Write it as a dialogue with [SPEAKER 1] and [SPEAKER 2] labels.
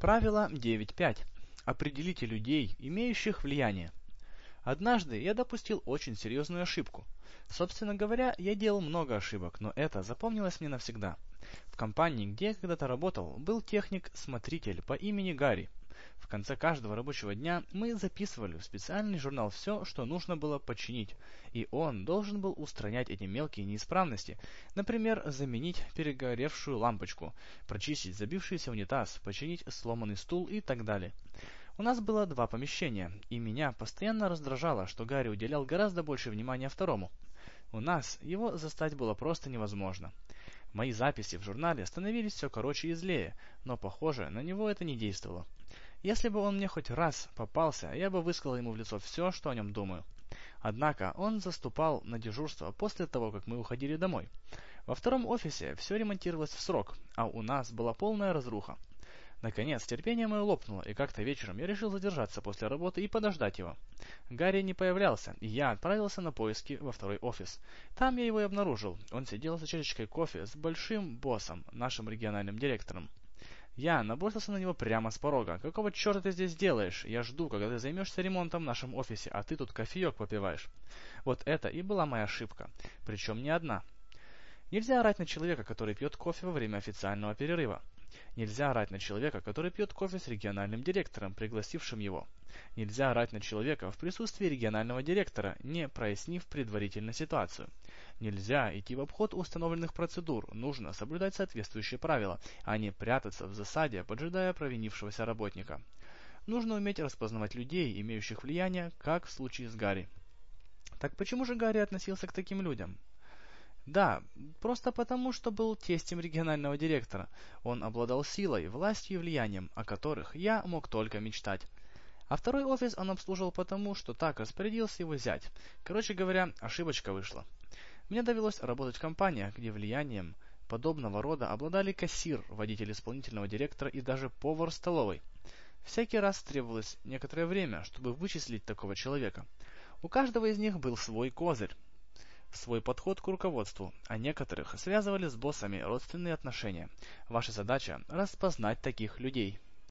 [SPEAKER 1] Правило 9.5. Определите людей, имеющих влияние. Однажды я допустил очень серьезную ошибку. Собственно говоря, я делал много ошибок, но это запомнилось мне навсегда. В компании, где я когда-то работал, был техник-смотритель по имени Гарри. В конце каждого рабочего дня мы записывали в специальный журнал все, что нужно было починить, и он должен был устранять эти мелкие неисправности, например, заменить перегоревшую лампочку, прочистить забившийся унитаз, починить сломанный стул и так далее. У нас было два помещения, и меня постоянно раздражало, что Гарри уделял гораздо больше внимания второму. У нас его застать было просто невозможно. Мои записи в журнале становились все короче и злее, но, похоже, на него это не действовало. Если бы он мне хоть раз попался, я бы высказал ему в лицо все, что о нем думаю. Однако он заступал на дежурство после того, как мы уходили домой. Во втором офисе все ремонтировалось в срок, а у нас была полная разруха. Наконец, терпение мое лопнуло, и как-то вечером я решил задержаться после работы и подождать его. Гарри не появлялся, и я отправился на поиски во второй офис. Там я его и обнаружил. Он сидел за чашечкой кофе с большим боссом, нашим региональным директором. Я набросился на него прямо с порога. «Какого черта ты здесь делаешь? Я жду, когда ты займешься ремонтом в нашем офисе, а ты тут кофеек попиваешь». Вот это и была моя ошибка. Причем не одна. Нельзя орать на человека, который пьет кофе во время официального перерыва. Нельзя орать на человека, который пьет кофе с региональным директором, пригласившим его. Нельзя орать на человека в присутствии регионального директора, не прояснив предварительно ситуацию. Нельзя идти в обход установленных процедур, нужно соблюдать соответствующие правила, а не прятаться в засаде, поджидая провинившегося работника. Нужно уметь распознавать людей, имеющих влияние, как в случае с Гарри. Так почему же Гарри относился к таким людям? Да, просто потому, что был тестем регионального директора. Он обладал силой, властью и влиянием, о которых я мог только мечтать. А второй офис он обслуживал потому, что так распорядился его зять. Короче говоря, ошибочка вышла. Мне довелось работать в компаниях, где влиянием подобного рода обладали кассир, водитель исполнительного директора и даже повар столовой. Всякий раз требовалось некоторое время, чтобы вычислить такого человека. У каждого из них был свой козырь, свой подход к руководству, а некоторых связывали с боссами родственные отношения. Ваша задача – распознать таких людей.